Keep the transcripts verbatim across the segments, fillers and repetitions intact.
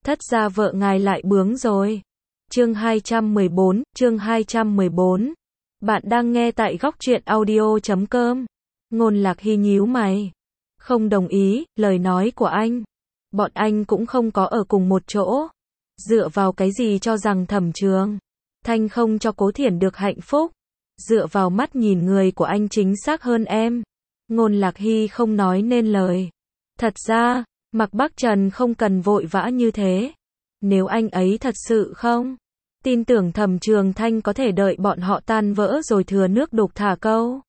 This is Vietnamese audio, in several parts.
thất gia vợ ngài lại bướng rồi. Chương hai trăm mười bốn, chương hai trăm mười bốn. Bạn đang nghe tại góc truyện audio chấm com. Ngôn Lạc Hy nhíu mày. Không đồng ý, lời nói của anh. Bọn anh cũng không có ở cùng một chỗ. Dựa vào cái gì cho rằng Thẩm Trường Thanh không cho Cố Thiển được hạnh phúc? Dựa vào mắt nhìn người của anh chính xác hơn em. Ngôn Lạc Hy không nói nên lời. Thật ra, Mạc Bắc Trần không cần vội vã như thế. Nếu anh ấy thật sự không tin tưởng Thẩm Trường Thanh có thể đợi bọn họ tan vỡ rồi thừa nước đục thả câu.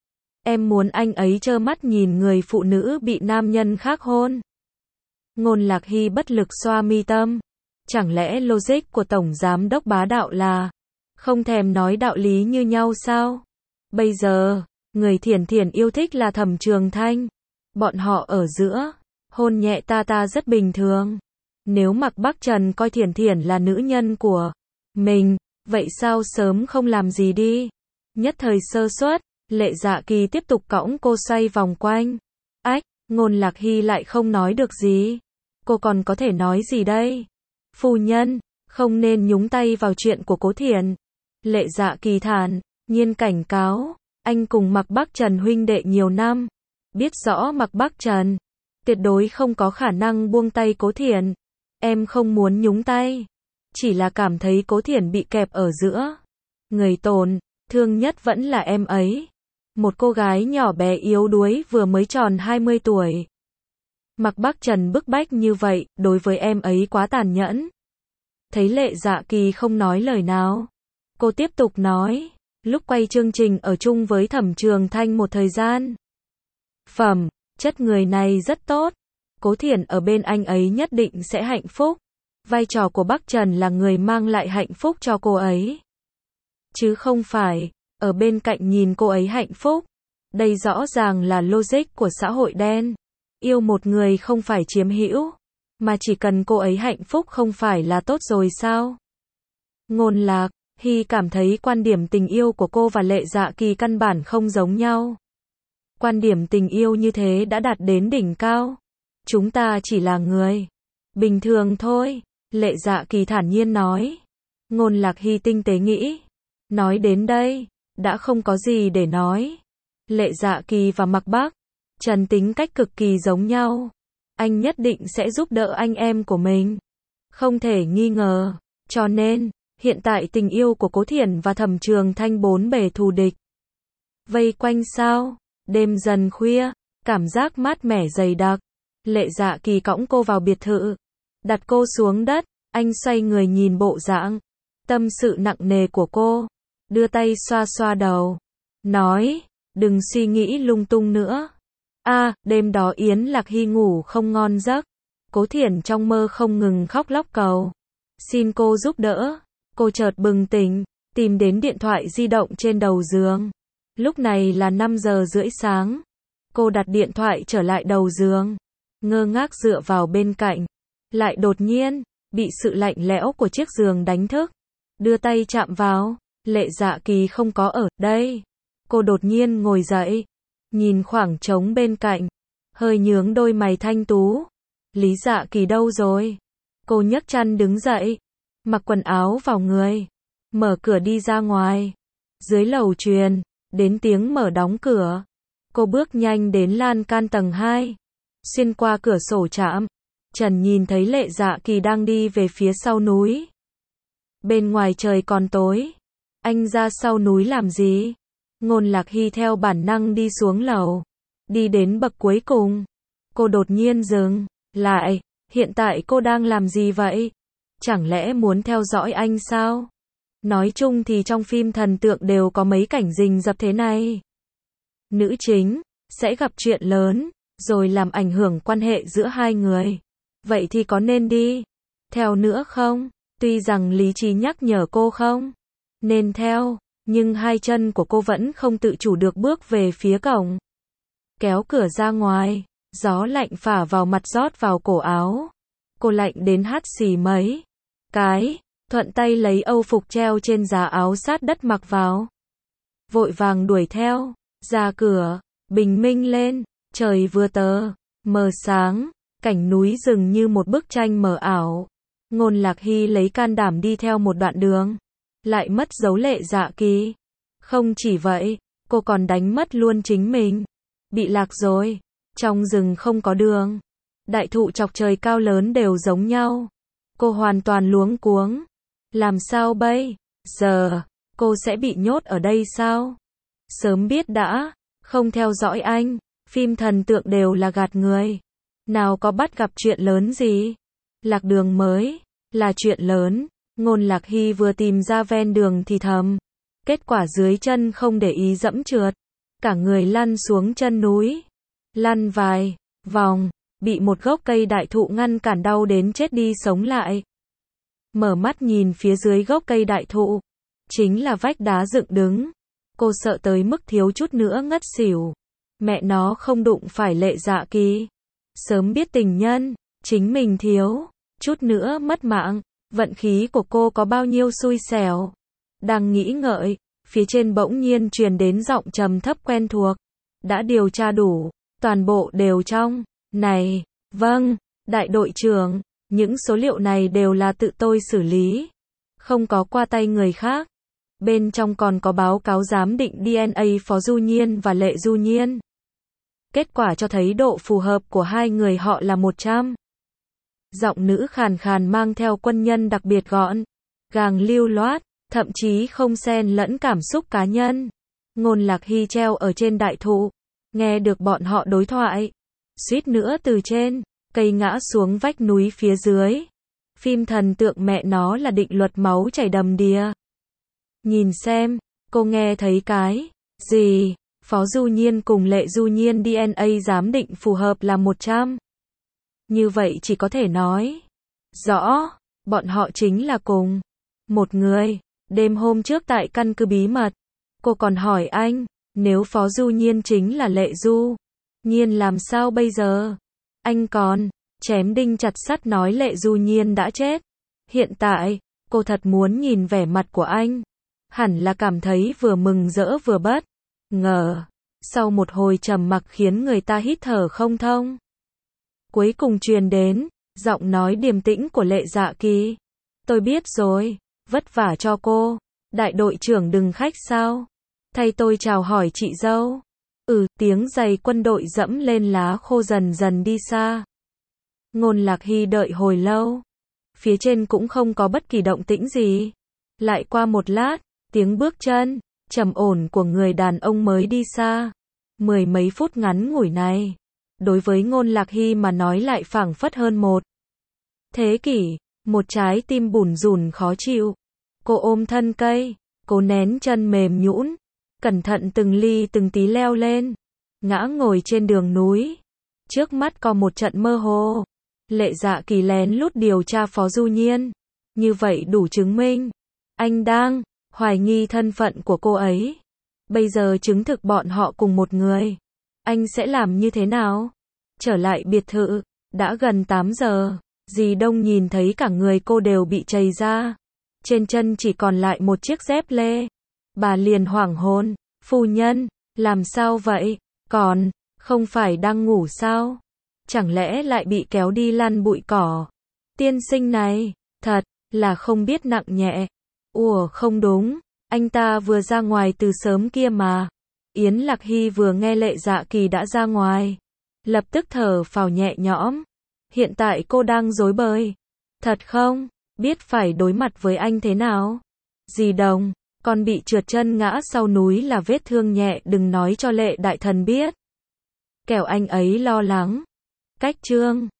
Em muốn anh ấy trơ mắt nhìn người phụ nữ bị nam nhân khác hôn. Ngôn Lạc Hy bất lực xoa mi tâm. Chẳng lẽ logic của Tổng Giám Đốc bá đạo là không thèm nói đạo lý như nhau sao? Bây giờ, người Thiển Thiển yêu thích là Thẩm Trường Thanh. Bọn họ ở giữa, hôn nhẹ ta ta rất bình thường. Nếu Mạc Bắc Trần coi Thiển Thiển là nữ nhân của mình, vậy sao sớm không làm gì đi? Nhất thời sơ suất, Lệ Dạ Kỳ tiếp tục cõng cô xoay vòng quanh. Ách, Ngôn Lạc Hy lại không nói được gì. Cô còn có thể nói gì đây? Phu nhân, không nên nhúng tay vào chuyện của Cố Thiển. Lệ Dạ Kỳ thản nhiên cảnh cáo, anh cùng Mạc Bắc Trần huynh đệ nhiều năm, biết rõ Mạc Bắc Trần tuyệt đối không có khả năng buông tay Cố Thiển. Em không muốn nhúng tay, chỉ là cảm thấy Cố Thiển bị kẹp ở giữa. Người tổn thương nhất vẫn là em ấy. Một cô gái nhỏ bé yếu đuối vừa mới tròn hai mươi tuổi. Mạc Bắc Trần bức bách như vậy, đối với em ấy quá tàn nhẫn. Thấy Lệ Dạ Kỳ không nói lời nào, cô tiếp tục nói, lúc quay chương trình ở chung với Thẩm Trường Thanh một thời gian. Phẩm chất người này rất tốt. Cố Thiển ở bên anh ấy nhất định sẽ hạnh phúc. Vai trò của Bắc Trần là người mang lại hạnh phúc cho cô ấy, chứ không phải ở bên cạnh nhìn cô ấy hạnh phúc. Đây rõ ràng là logic của xã hội đen. Yêu một người không phải chiếm hữu, mà chỉ cần cô ấy hạnh phúc không phải là tốt rồi sao? Ngôn Lạc Hy cảm thấy quan điểm tình yêu của cô và Lệ Dạ Kỳ căn bản không giống nhau. Quan điểm tình yêu như thế đã đạt đến đỉnh cao. Chúng ta chỉ là người bình thường thôi, Lệ Dạ Kỳ thản nhiên nói. Ngôn Lạc Hy tinh tế nghĩ. Nói đến đây, đã không có gì để nói. Lệ Dạ Kỳ và Mạc Bắc Trần tính cách cực kỳ giống nhau. Anh nhất định sẽ giúp đỡ anh em của mình, không thể nghi ngờ. Cho nên, hiện tại tình yêu của Cố Thiển và Thẩm Trường Thanh bốn bề thù địch vây quanh sao. Đêm dần khuya, cảm giác mát mẻ dày đặc. Lệ Dạ Kỳ cõng cô vào biệt thự, đặt cô xuống đất. Anh xoay người nhìn bộ dạng tâm sự nặng nề của cô, đưa tay xoa xoa đầu, nói, đừng suy nghĩ lung tung nữa. A, à, đêm đó Yến Lạc Hy ngủ không ngon giấc. Cố Thiển trong mơ không ngừng khóc lóc cầu xin cô giúp đỡ. Cô chợt bừng tỉnh, tìm đến điện thoại di động trên đầu giường. Lúc này là năm giờ rưỡi sáng. Cô đặt điện thoại trở lại đầu giường, ngơ ngác dựa vào bên cạnh. Lại đột nhiên bị sự lạnh lẽo của chiếc giường đánh thức. Đưa tay chạm vào, Lệ Dạ Kỳ không có ở đây. Cô đột nhiên ngồi dậy, nhìn khoảng trống bên cạnh, hơi nhướng đôi mày thanh tú. Lý Dạ Kỳ đâu rồi? Cô nhấc chăn đứng dậy, mặc quần áo vào người, mở cửa đi ra ngoài. Dưới lầu truyền đến tiếng mở đóng cửa. Cô bước nhanh đến lan can tầng hai, xuyên qua cửa sổ chạm trần nhìn thấy Lệ Dạ Kỳ đang đi về phía sau núi. Bên ngoài trời còn tối, anh ra sau núi làm gì? Ngôn Lạc Hy theo bản năng đi xuống lầu, đi đến bậc cuối cùng. Cô đột nhiên dừng lại. Hiện tại cô đang làm gì vậy? Chẳng lẽ muốn theo dõi anh sao? Nói chung thì trong phim thần tượng đều có mấy cảnh rình rập thế này. Nữ chính sẽ gặp chuyện lớn, rồi làm ảnh hưởng quan hệ giữa hai người. Vậy thì có nên đi theo nữa không? Tuy rằng lý trí nhắc nhở cô không nên theo, nhưng hai chân của cô vẫn không tự chủ được bước về phía cổng. Kéo cửa ra ngoài, gió lạnh phả vào mặt rót vào cổ áo. Cô lạnh đến hắt xì mấy cái, thuận tay lấy âu phục treo trên giá áo sát đất mặc vào. Vội vàng đuổi theo, ra cửa, bình minh lên, trời vừa tờ mờ sáng, cảnh núi rừng như một bức tranh mờ ảo. Ngôn Lạc Hy lấy can đảm đi theo một đoạn đường, lại mất dấu Lệ Dạ Kỳ. Không chỉ vậy, cô còn đánh mất luôn chính mình. Bị lạc rồi, trong rừng không có đường. Đại thụ chọc trời cao lớn đều giống nhau. Cô hoàn toàn luống cuống. Làm sao bây giờ, cô sẽ bị nhốt ở đây sao? Sớm biết đã, không theo dõi anh, phim thần tượng đều là gạt người. Nào có bắt gặp chuyện lớn gì. Lạc đường mới, là chuyện lớn. Ngôn Lạc Hy vừa tìm ra ven đường thì thầm. Kết quả dưới chân không để ý dẫm trượt. Cả người lăn xuống chân núi. Lăn vài vòng, bị một gốc cây đại thụ ngăn cản đau đến chết đi sống lại. Mở mắt nhìn phía dưới gốc cây đại thụ. Chính là vách đá dựng đứng. Cô sợ tới mức thiếu chút nữa ngất xỉu. Mẹ nó không đụng phải Lệ Dạ Kỳ. Sớm biết tình nhân, chính mình thiếu, chút nữa mất mạng. Vận khí của cô có bao nhiêu xui xẻo. Đang nghĩ ngợi, phía trên bỗng nhiên truyền đến giọng trầm thấp quen thuộc. Đã điều tra đủ, toàn bộ đều trong. Này, vâng, đại đội trưởng, những số liệu này đều là tự tôi xử lý. Không có qua tay người khác. Bên trong còn có báo cáo giám định đê en a Phó Du Nhiên và Lệ Du Nhiên. Kết quả cho thấy độ phù hợp của hai người họ là một trăm. Giọng nữ khàn khàn mang theo quân nhân đặc biệt gọn, gàng lưu loát, thậm chí không xen lẫn cảm xúc cá nhân. Ngôn Lạc Hy treo ở trên đại thụ, nghe được bọn họ đối thoại. Suýt nữa từ trên cây ngã xuống vách núi phía dưới. Phim thần tượng mẹ nó là định luật máu chảy đầm đìa. Nhìn xem, cô nghe thấy cái gì? Phó Du Nhiên cùng Lệ Du Nhiên đê en a giám định phù hợp là một trăm. Như vậy chỉ có thể nói rõ, bọn họ chính là cùng một người. Đêm hôm trước tại căn cứ bí mật, cô còn hỏi anh, nếu Phó Du Nhiên chính là Lệ Du Nhiên làm sao bây giờ? Anh còn chém đinh chặt sắt nói Lệ Du Nhiên đã chết. Hiện tại, cô thật muốn nhìn vẻ mặt của anh. Hẳn là cảm thấy vừa mừng rỡ vừa bất ngờ. Sau một hồi trầm mặc khiến người ta hít thở không thông. Cuối cùng truyền đến giọng nói điềm tĩnh của Lệ Dạ Kỳ. Tôi biết rồi, vất vả cho cô. Đại đội trưởng đừng khách sao. Thay tôi chào hỏi chị dâu. Ừ, tiếng giày quân đội dẫm lên lá khô dần dần đi xa. Ngôn Lạc Hy đợi hồi lâu. Phía trên cũng không có bất kỳ động tĩnh gì. Lại qua một lát, tiếng bước chân trầm ổn của người đàn ông mới đi xa. Mười mấy phút ngắn ngủi này, đối với Ngôn Lạc Hy mà nói lại phảng phất hơn một thế kỷ. Một trái tim bủn rủn khó chịu. Cô ôm thân cây, cô nén chân mềm nhũn, cẩn thận từng ly từng tí leo lên, ngã ngồi trên đường núi. Trước mắt có một trận mơ hồ. Lệ Dạ Kỳ lén lút điều tra Phó Du Nhiên. Như vậy đủ chứng minh anh đang hoài nghi thân phận của cô ấy. Bây giờ chứng thực bọn họ cùng một người. Anh sẽ làm như thế nào? Trở lại biệt thự, đã gần tám giờ. Dì Đông nhìn thấy cả người cô đều bị trầy ra. Trên chân chỉ còn lại một chiếc dép lê. Bà liền hoảng hồn. Phu nhân, làm sao vậy? Còn, không phải đang ngủ sao? Chẳng lẽ lại bị kéo đi lăn bụi cỏ? Tiên sinh này, thật là không biết nặng nhẹ. Ủa không đúng, anh ta vừa ra ngoài từ sớm kia mà. Yến Lạc Hy vừa nghe Lệ Dạ Kỳ đã ra ngoài, lập tức thở phào nhẹ nhõm. Hiện tại cô đang rối bời. Thật không? Biết phải đối mặt với anh thế nào? Dì Đồng, con bị trượt chân ngã sau núi là vết thương nhẹ, đừng nói cho Lệ đại thần biết. Kẻo anh ấy lo lắng. Cách chương